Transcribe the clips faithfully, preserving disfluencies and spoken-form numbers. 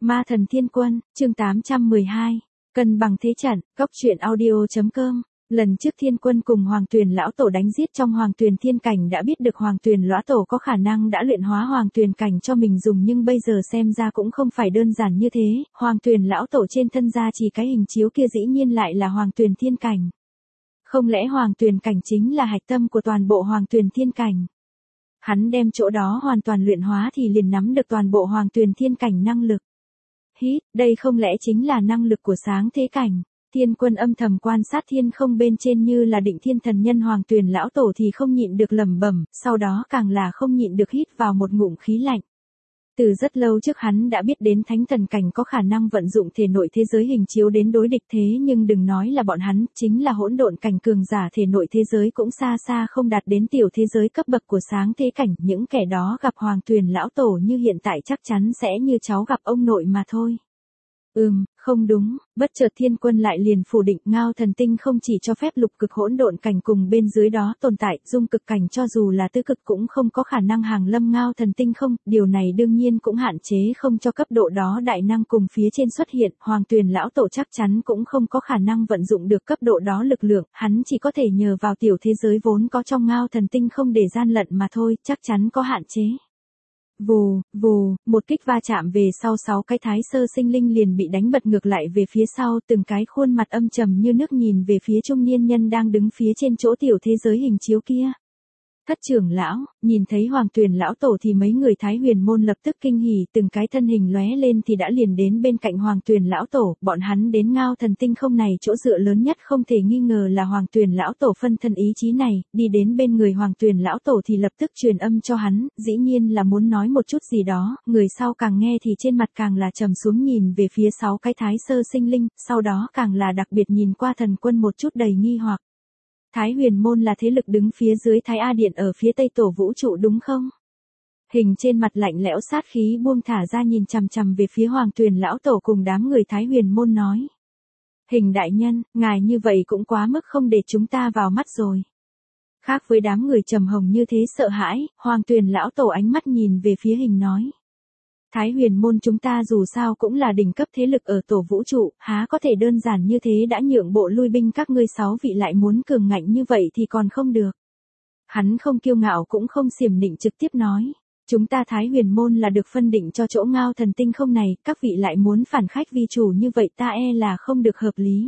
Ma thần thiên quân, chương tám trăm mười hai, cân bằng thế trận, góc truyện audio.com. Lần trước thiên quân cùng hoàng tuyền lão tổ đánh giết trong hoàng tuyền thiên cảnh đã biết được hoàng tuyền lão tổ có khả năng đã luyện hóa hoàng tuyền cảnh cho mình dùng, nhưng bây giờ xem ra cũng không phải đơn giản như thế, hoàng tuyền lão tổ trên thân ra chỉ cái hình chiếu kia dĩ nhiên lại là hoàng tuyền thiên cảnh. Không lẽ hoàng tuyền cảnh chính là hạch tâm của toàn bộ hoàng tuyền thiên cảnh? Hắn đem chỗ đó hoàn toàn luyện hóa thì liền nắm được toàn bộ hoàng tuyền thiên cảnh năng lực. Hít, đây không lẽ chính là năng lực của sáng thế cảnh? Thiên quân âm thầm quan sát thiên không bên trên như là định thiên thần nhân hoàng tuyền lão tổ thì không nhịn được lẩm bẩm, sau đó càng là không nhịn được hít vào một ngụm khí lạnh. Từ rất lâu trước hắn đã biết đến thánh thần cảnh có khả năng vận dụng thể nội thế giới hình chiếu đến đối địch, thế nhưng đừng nói là bọn hắn, chính là hỗn độn cảnh cường giả thể nội thế giới cũng xa xa không đạt đến tiểu thế giới cấp bậc của sáng thế cảnh, những kẻ đó gặp hoàng tuyền lão tổ như hiện tại chắc chắn sẽ như cháu gặp ông nội mà thôi. Ừm, không đúng, bất chợt thiên quân lại liền phủ định, ngao thần tinh không chỉ cho phép lục cực hỗn độn cảnh cùng bên dưới đó tồn tại, dung cực cảnh cho dù là tứ cực cũng không có khả năng hàng lâm ngao thần tinh không, điều này đương nhiên cũng hạn chế không cho cấp độ đó đại năng cùng phía trên xuất hiện, hoàng tuyền lão tổ chắc chắn cũng không có khả năng vận dụng được cấp độ đó lực lượng, hắn chỉ có thể nhờ vào tiểu thế giới vốn có trong ngao thần tinh không để gian lận mà thôi, chắc chắn có hạn chế. Vù, vù, một kích va chạm về sau sáu cái thái sơ sinh linh liền bị đánh bật ngược lại về phía sau, từng cái khuôn mặt âm trầm như nước nhìn về phía trung niên nhân đang đứng phía trên chỗ tiểu thế giới hình chiếu kia. Thất trưởng lão, nhìn thấy hoàng tuyền lão tổ thì mấy người thái huyền môn lập tức kinh hỉ, từng cái thân hình lóe lên thì đã liền đến bên cạnh hoàng tuyền lão tổ, bọn hắn đến ngao thần tinh không này chỗ dựa lớn nhất không thể nghi ngờ là hoàng tuyền lão tổ phân thân ý chí này, đi đến bên người hoàng tuyền lão tổ thì lập tức truyền âm cho hắn, dĩ nhiên là muốn nói một chút gì đó, người sau càng nghe thì trên mặt càng là trầm xuống nhìn về phía sáu cái thái sơ sinh linh, sau đó càng là đặc biệt nhìn qua thần quân một chút đầy nghi hoặc. Thái huyền môn là thế lực đứng phía dưới Thái A Điện ở phía tây tổ vũ trụ đúng không? Hình trên mặt lạnh lẽo sát khí buông thả ra nhìn chằm chằm về phía hoàng tuyền lão tổ cùng đám người Thái huyền môn nói. Hình đại nhân, ngài như vậy cũng quá mức không để chúng ta vào mắt rồi. Khác với đám người trầm hồng như thế sợ hãi, hoàng tuyền lão tổ ánh mắt nhìn về phía hình nói. Thái huyền môn chúng ta dù sao cũng là đỉnh cấp thế lực ở tổ vũ trụ, há có thể đơn giản như thế đã nhượng bộ lui binh, các ngươi sáu vị lại muốn cường ngạnh như vậy thì còn không được. Hắn không kiêu ngạo cũng không xiểm nịnh, trực tiếp nói, chúng ta Thái huyền môn là được phân định cho chỗ ngao thần tinh không này, các vị lại muốn phản khách vi chủ như vậy ta e là không được hợp lý.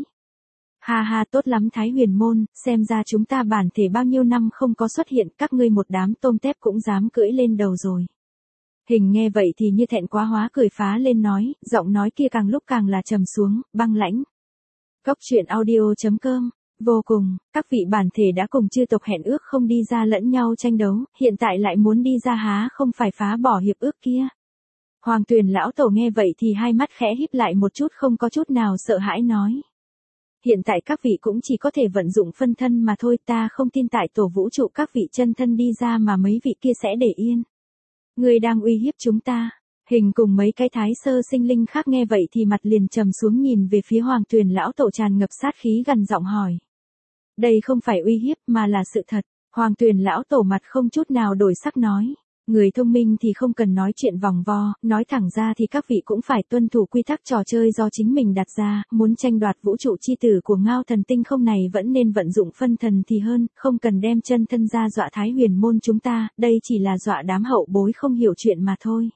Ha ha, tốt lắm Thái huyền môn, xem ra chúng ta bản thể bao nhiêu năm không có xuất hiện, các ngươi một đám tôm tép cũng dám cưỡi lên đầu rồi. Hình nghe vậy thì như thẹn quá hóa cười phá lên nói, giọng nói kia càng lúc càng là trầm xuống, băng lãnh. Góc truyện audio.com, vô cùng, các vị bản thể đã cùng chư tộc hẹn ước không đi ra lẫn nhau tranh đấu, hiện tại lại muốn đi ra há không phải phá bỏ hiệp ước kia. Hoàng tuyền lão tổ nghe vậy thì hai mắt khẽ híp lại một chút, không có chút nào sợ hãi nói. Hiện tại các vị cũng chỉ có thể vận dụng phân thân mà thôi, ta không tin tại tổ vũ trụ các vị chân thân đi ra mà mấy vị kia sẽ để yên. Ngươi đang uy hiếp chúng ta. Hình cùng mấy cái thái sơ sinh linh khác nghe vậy thì mặt liền trầm xuống nhìn về phía hoàng tuyền lão tổ tràn ngập sát khí gần giọng hỏi. Đây không phải uy hiếp mà là sự thật. Hoàng tuyền lão tổ mặt không chút nào đổi sắc nói. Người thông minh thì không cần nói chuyện vòng vo, nói thẳng ra thì các vị cũng phải tuân thủ quy tắc trò chơi do chính mình đặt ra, muốn tranh đoạt vũ trụ chi tử của ngao thần tinh không này vẫn nên vận dụng phân thần thì hơn, không cần đem chân thân ra dọa Thái huyền môn chúng ta, đây chỉ là dọa đám hậu bối không hiểu chuyện mà thôi.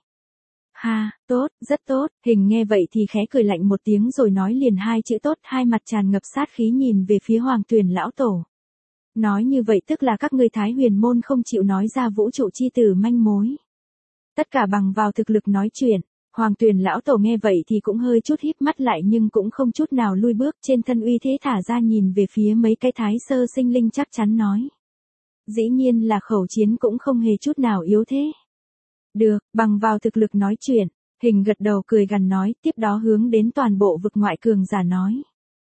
Ha, tốt, rất tốt, hình nghe vậy thì khẽ cười lạnh một tiếng rồi nói liền hai chữ tốt, hai mặt tràn ngập sát khí nhìn về phía hoàng tuyền lão tổ. Nói như vậy tức là các ngươi Thái huyền môn không chịu nói ra vũ trụ chi tử manh mối. Tất cả bằng vào thực lực nói chuyện, hoàng tuyền lão tổ nghe vậy thì cũng hơi chút híp mắt lại nhưng cũng không chút nào lui bước, trên thân uy thế thả ra nhìn về phía mấy cái thái sơ sinh linh chắc chắn nói. Dĩ nhiên là khẩu chiến cũng không hề chút nào yếu thế. Được, bằng vào thực lực nói chuyện, hình gật đầu cười gằn nói, tiếp đó hướng đến toàn bộ vực ngoại cường giả nói.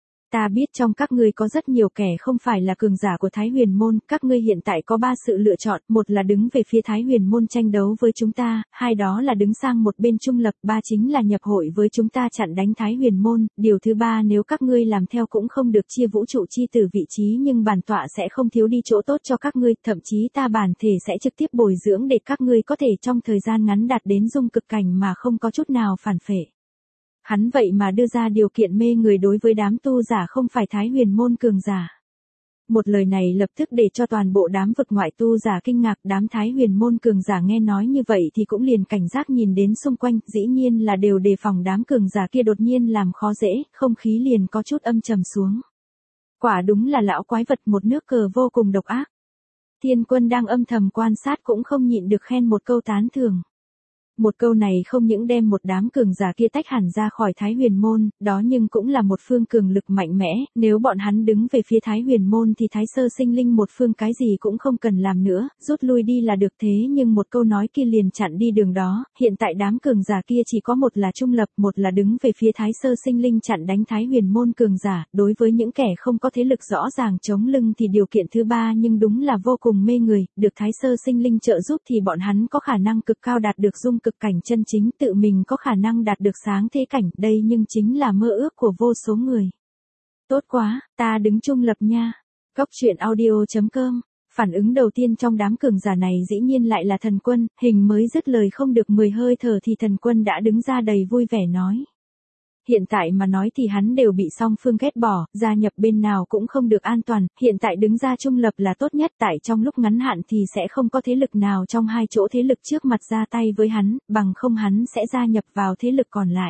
Ta biết trong các ngươi có rất nhiều kẻ không phải là cường giả của Thái huyền môn, các ngươi hiện tại có ba sự lựa chọn, một là đứng về phía Thái huyền môn tranh đấu với chúng ta, hai đó là đứng sang một bên trung lập, ba chính là nhập hội với chúng ta chặn đánh Thái huyền môn, điều thứ ba nếu các ngươi làm theo cũng không được chia vũ trụ chi từ vị trí nhưng bản tọa sẽ không thiếu đi chỗ tốt cho các ngươi, thậm chí ta bản thể sẽ trực tiếp bồi dưỡng để các ngươi có thể trong thời gian ngắn đạt đến dung cực cảnh mà không có chút nào phản phệ. Hắn vậy mà đưa ra điều kiện mê người đối với đám tu giả không phải Thái Huyền môn cường giả. Một lời này lập tức để cho toàn bộ đám vực ngoại tu giả kinh ngạc, đám Thái Huyền môn cường giả nghe nói như vậy thì cũng liền cảnh giác nhìn đến xung quanh, dĩ nhiên là đều đề phòng đám cường giả kia đột nhiên làm khó dễ, không khí liền có chút âm trầm xuống. Quả đúng là lão quái vật, một nước cờ vô cùng độc ác. Thiên Quân đang âm thầm quan sát cũng không nhịn được khen một câu tán thưởng. Một câu này không những đem một đám cường giả kia tách hẳn ra khỏi Thái Huyền môn, đó nhưng cũng là một phương cường lực mạnh mẽ, nếu bọn hắn đứng về phía Thái Huyền môn thì Thái Sơ Sinh Linh một phương cái gì cũng không cần làm nữa, rút lui đi là được, thế nhưng một câu nói kia liền chặn đi đường đó, hiện tại đám cường giả kia chỉ có một là trung lập, một là đứng về phía Thái Sơ Sinh Linh chặn đánh Thái Huyền môn cường giả, đối với những kẻ không có thế lực rõ ràng chống lưng thì điều kiện thứ ba nhưng đúng là vô cùng mê người, được Thái Sơ Sinh Linh trợ giúp thì bọn hắn có khả năng cực cao đạt được dung cực cảnh chân chính, tự mình có khả năng đạt được sáng thế cảnh, đây nhưng chính là mơ ước của vô số người. Tốt quá, ta đứng trung lập nha. Góc truyện audio chấm com. Phản ứng đầu tiên trong đám cường giả này dĩ nhiên lại là Thần Quân, hình mới dứt lời không được mười hơi thở thì Thần Quân đã đứng ra đầy vui vẻ nói. Hiện tại mà nói thì hắn đều bị song phương ghét bỏ, gia nhập bên nào cũng không được an toàn, hiện tại đứng ra trung lập là tốt nhất, tại trong lúc ngắn hạn thì sẽ không có thế lực nào trong hai chỗ thế lực trước mặt ra tay với hắn, bằng không hắn sẽ gia nhập vào thế lực còn lại.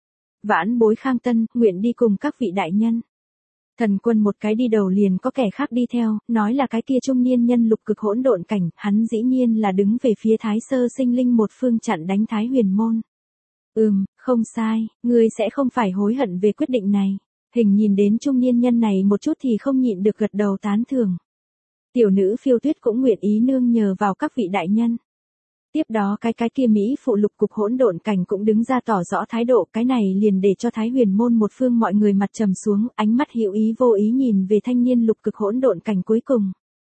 Vãn bối Khang Tân, nguyện đi cùng các vị đại nhân. Thần Quân một cái đi đầu liền có kẻ khác đi theo, nói là cái kia trung niên nhân lục cực hỗn độn cảnh, hắn dĩ nhiên là đứng về phía Thái Sơ Sinh Linh một phương chặn đánh Thái Huyền môn. Ừm, không sai, ngươi sẽ không phải hối hận về quyết định này. Hình nhìn đến trung niên nhân này một chút thì không nhịn được gật đầu tán thưởng. Tiểu nữ Phiêu Tuyết cũng nguyện ý nương nhờ vào các vị đại nhân. Tiếp đó cái cái kia Mỹ phụ lục cục hỗn độn cảnh cũng đứng ra tỏ rõ thái độ, cái này liền để cho Thái Huyền môn một phương mọi người mặt trầm xuống, ánh mắt hữu ý vô ý nhìn về thanh niên lục cực hỗn độn cảnh cuối cùng.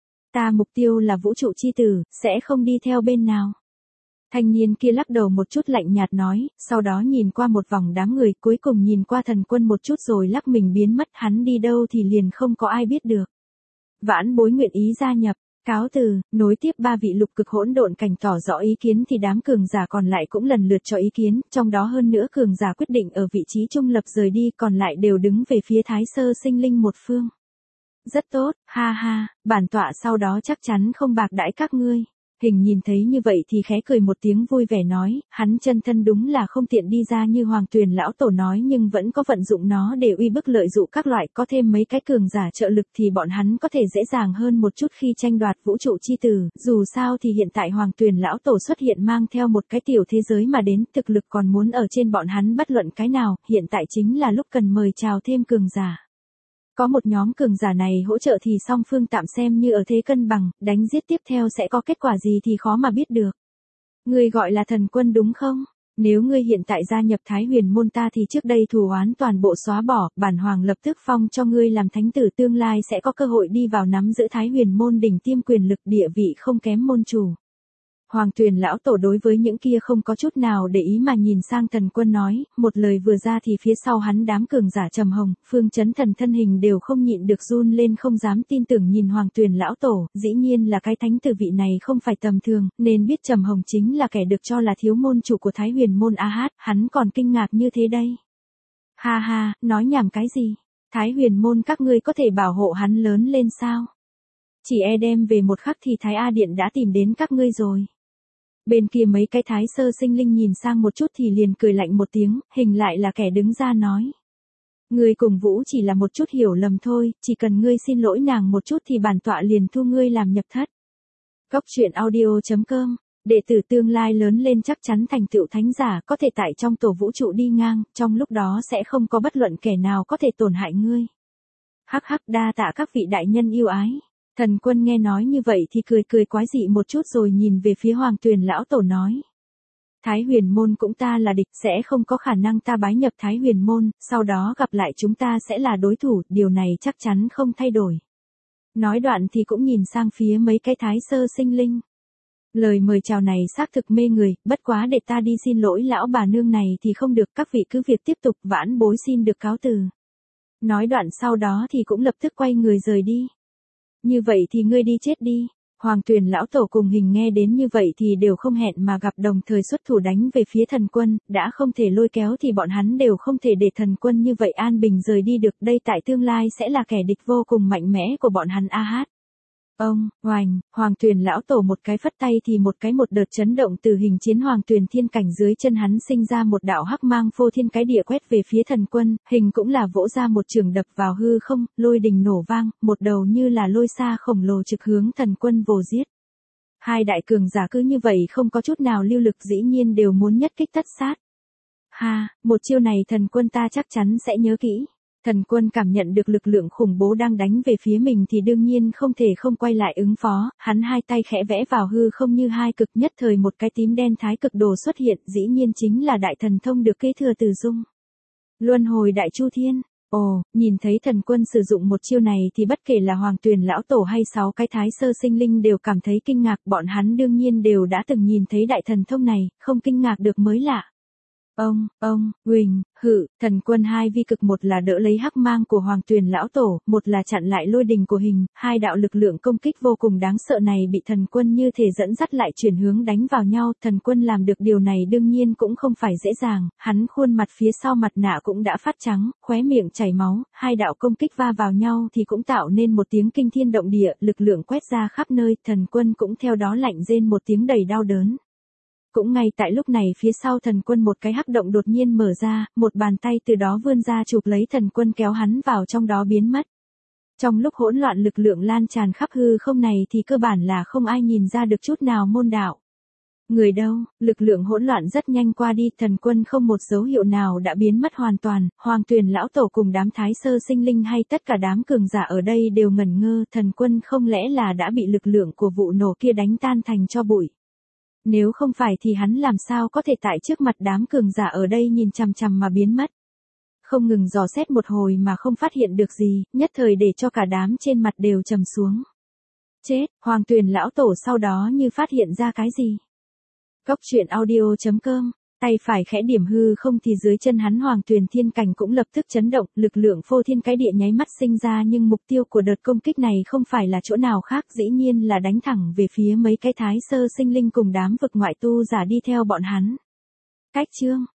Ta mục tiêu là vũ trụ chi tử, sẽ không đi theo bên nào. Thanh niên kia lắc đầu một chút lạnh nhạt nói, sau đó nhìn qua một vòng đám người, cuối cùng nhìn qua Thần Quân một chút rồi lắc mình biến mất, hắn đi đâu thì liền không có ai biết được. Vãn bối nguyện ý gia nhập, cáo từ, nối tiếp ba vị lục cực hỗn độn cảnh tỏ rõ ý kiến thì đám cường giả còn lại cũng lần lượt cho ý kiến, trong đó hơn nữa cường giả quyết định ở vị trí trung lập rời đi, còn lại đều đứng về phía Thái Sơ Sinh Linh một phương. Rất tốt, ha ha, bản tọa sau đó chắc chắn không bạc đãi các ngươi. Hình nhìn thấy như vậy thì khẽ cười một tiếng vui vẻ nói, hắn chân thân đúng là không tiện đi ra như Hoàng Tuyền lão tổ nói nhưng vẫn có vận dụng nó để uy bức lợi dụ các loại, có thêm mấy cái cường giả trợ lực thì bọn hắn có thể dễ dàng hơn một chút khi tranh đoạt vũ trụ chi tử, dù sao thì hiện tại Hoàng Tuyền lão tổ xuất hiện mang theo một cái tiểu thế giới mà đến, thực lực còn muốn ở trên bọn hắn bất luận cái nào, hiện tại chính là lúc cần mời chào thêm cường giả. Có một nhóm cường giả này hỗ trợ thì song phương tạm xem như ở thế cân bằng, đánh giết tiếp theo sẽ có kết quả gì thì khó mà biết được. Ngươi gọi là Thần Quân đúng không? Nếu ngươi hiện tại gia nhập Thái Huyền môn ta thì trước đây thù oán toàn bộ xóa bỏ, bản hoàng lập tức phong cho ngươi làm thánh tử, tương lai sẽ có cơ hội đi vào nắm giữ Thái Huyền môn đỉnh tiêm quyền lực, địa vị không kém môn chủ. Hoàng Tuyền lão tổ đối với những kia không có chút nào để ý mà nhìn sang Thần Quân nói, một lời vừa ra thì phía sau hắn đám cường giả trầm hồng, Phương Chấn Thần thân hình đều không nhịn được run lên, không dám tin tưởng nhìn Hoàng Tuyền lão tổ, dĩ nhiên là cái thánh tử vị này không phải tầm thường, nên biết trầm hồng chính là kẻ được cho là thiếu môn chủ của Thái Huyền môn a hát, hắn còn kinh ngạc như thế đây. Ha ha, nói nhảm cái gì? Thái Huyền môn các ngươi có thể bảo hộ hắn lớn lên sao? Chỉ e đem về một khắc thì Thái A Điện đã tìm đến các ngươi rồi. Bên kia mấy cái Thái Sơ Sinh Linh nhìn sang một chút thì liền cười lạnh một tiếng, hình lại là kẻ đứng ra nói. Ngươi cùng Vũ chỉ là một chút hiểu lầm thôi, chỉ cần ngươi xin lỗi nàng một chút thì bản tọa liền thu ngươi làm nhập thất. Góc truyện audio chấm com, đệ tử tương lai lớn lên chắc chắn thành tựu thánh giả, có thể tại trong tổ vũ trụ đi ngang, trong lúc đó sẽ không có bất luận kẻ nào có thể tổn hại ngươi. Hắc hắc, đa tạ các vị đại nhân yêu ái. Thần Quân nghe nói như vậy thì cười cười quái dị một chút rồi nhìn về phía Hoàng Tuyền lão tổ nói. Thái Huyền môn cũng ta là địch, sẽ không có khả năng ta bái nhập Thái Huyền môn, sau đó gặp lại chúng ta sẽ là đối thủ, điều này chắc chắn không thay đổi. Nói đoạn thì cũng nhìn sang phía mấy cái Thái Sơ Sinh Linh. Lời mời chào này xác thực mê người, bất quá để ta đi xin lỗi lão bà nương này thì không được, các vị cứ việc tiếp tục, vãn bối xin được cáo từ. Nói đoạn sau đó thì cũng lập tức quay người rời đi. Như vậy thì ngươi đi chết đi. Hoàng Tuyền lão tổ cùng Hình nghe đến như vậy thì đều không hẹn mà gặp, đồng thời xuất thủ đánh về phía thần quân, đã không thể lôi kéo thì bọn hắn đều không thể để thần quân như vậy an bình rời đi được, đây tại tương lai sẽ là kẻ địch vô cùng mạnh mẽ của bọn hắn a hát. Ông, oành, Hoàng Tuyền lão tổ một cái phất tay thì một cái một đợt chấn động từ Hình chiến Hoàng Tuyền thiên cảnh dưới chân hắn sinh ra một đạo hắc mang phô thiên cái địa quét về phía thần quân, Hình cũng là vỗ ra một trường đập vào hư không, lôi đình nổ vang, một đầu như là lôi xa khổng lồ trực hướng thần quân vồ giết. Hai đại cường giả cứ như vậy không có chút nào lưu lực dĩ nhiên đều muốn nhất kích tất sát. Ha, một chiêu này thần quân ta chắc chắn sẽ nhớ kỹ. Thần quân cảm nhận được lực lượng khủng bố đang đánh về phía mình thì đương nhiên không thể không quay lại ứng phó, hắn hai tay khẽ vẽ vào hư không như hai cực, nhất thời một cái tím đen thái cực đồ xuất hiện, dĩ nhiên chính là đại thần thông được kế thừa từ Dung. Luân hồi đại chu thiên. Ồ, nhìn thấy thần quân sử dụng một chiêu này thì bất kể là Hoàng Tuyền lão tổ hay sáu cái thái sơ sinh linh đều cảm thấy kinh ngạc, bọn hắn đương nhiên đều đã từng nhìn thấy đại thần thông này, không kinh ngạc được mới lạ. Ông, ông, huỳnh, hự, thần quân hai vi cực, một là đỡ lấy hắc mang của Hoàng Tuyền lão tổ, một là chặn lại lôi đình của Hình, hai đạo lực lượng công kích vô cùng đáng sợ này bị thần quân như thể dẫn dắt lại chuyển hướng đánh vào nhau, thần quân làm được điều này đương nhiên cũng không phải dễ dàng, hắn khuôn mặt phía sau mặt nạ cũng đã phát trắng, khóe miệng chảy máu, hai đạo công kích va vào nhau thì cũng tạo nên một tiếng kinh thiên động địa, lực lượng quét ra khắp nơi, thần quân cũng theo đó lạnh rên một tiếng đầy đau đớn. Cũng ngay tại lúc này phía sau thần quân một cái hắc động đột nhiên mở ra, một bàn tay từ đó vươn ra chụp lấy thần quân kéo hắn vào trong đó biến mất. Trong lúc hỗn loạn lực lượng lan tràn khắp hư không này thì cơ bản là không ai nhìn ra được chút nào môn đạo. Người đâu, lực lượng hỗn loạn rất nhanh qua đi, thần quân không một dấu hiệu nào đã biến mất hoàn toàn, Hoàng Tuyền lão tổ cùng đám thái sơ sinh linh hay tất cả đám cường giả ở đây đều ngẩn ngơ, thần quân không lẽ là đã bị lực lượng của vụ nổ kia đánh tan thành tro bụi. Nếu không phải thì hắn làm sao có thể tại trước mặt đám cường giả ở đây nhìn chằm chằm mà biến mất. Không ngừng dò xét một hồi mà không phát hiện được gì, nhất thời để cho cả đám trên mặt đều trầm xuống. Chết, Hoàng Tuyền lão tổ sau đó như phát hiện ra cái gì. Cốc truyện audio chấm com, tay phải khẽ điểm hư không thì dưới chân hắn Hoàng Tuyền thiên cảnh cũng lập tức chấn động, lực lượng phô thiên cái địa nháy mắt sinh ra, nhưng mục tiêu của đợt công kích này không phải là chỗ nào khác, dĩ nhiên là đánh thẳng về phía mấy cái thái sơ sinh linh cùng đám vực ngoại tu giả đi theo bọn hắn. Cách chương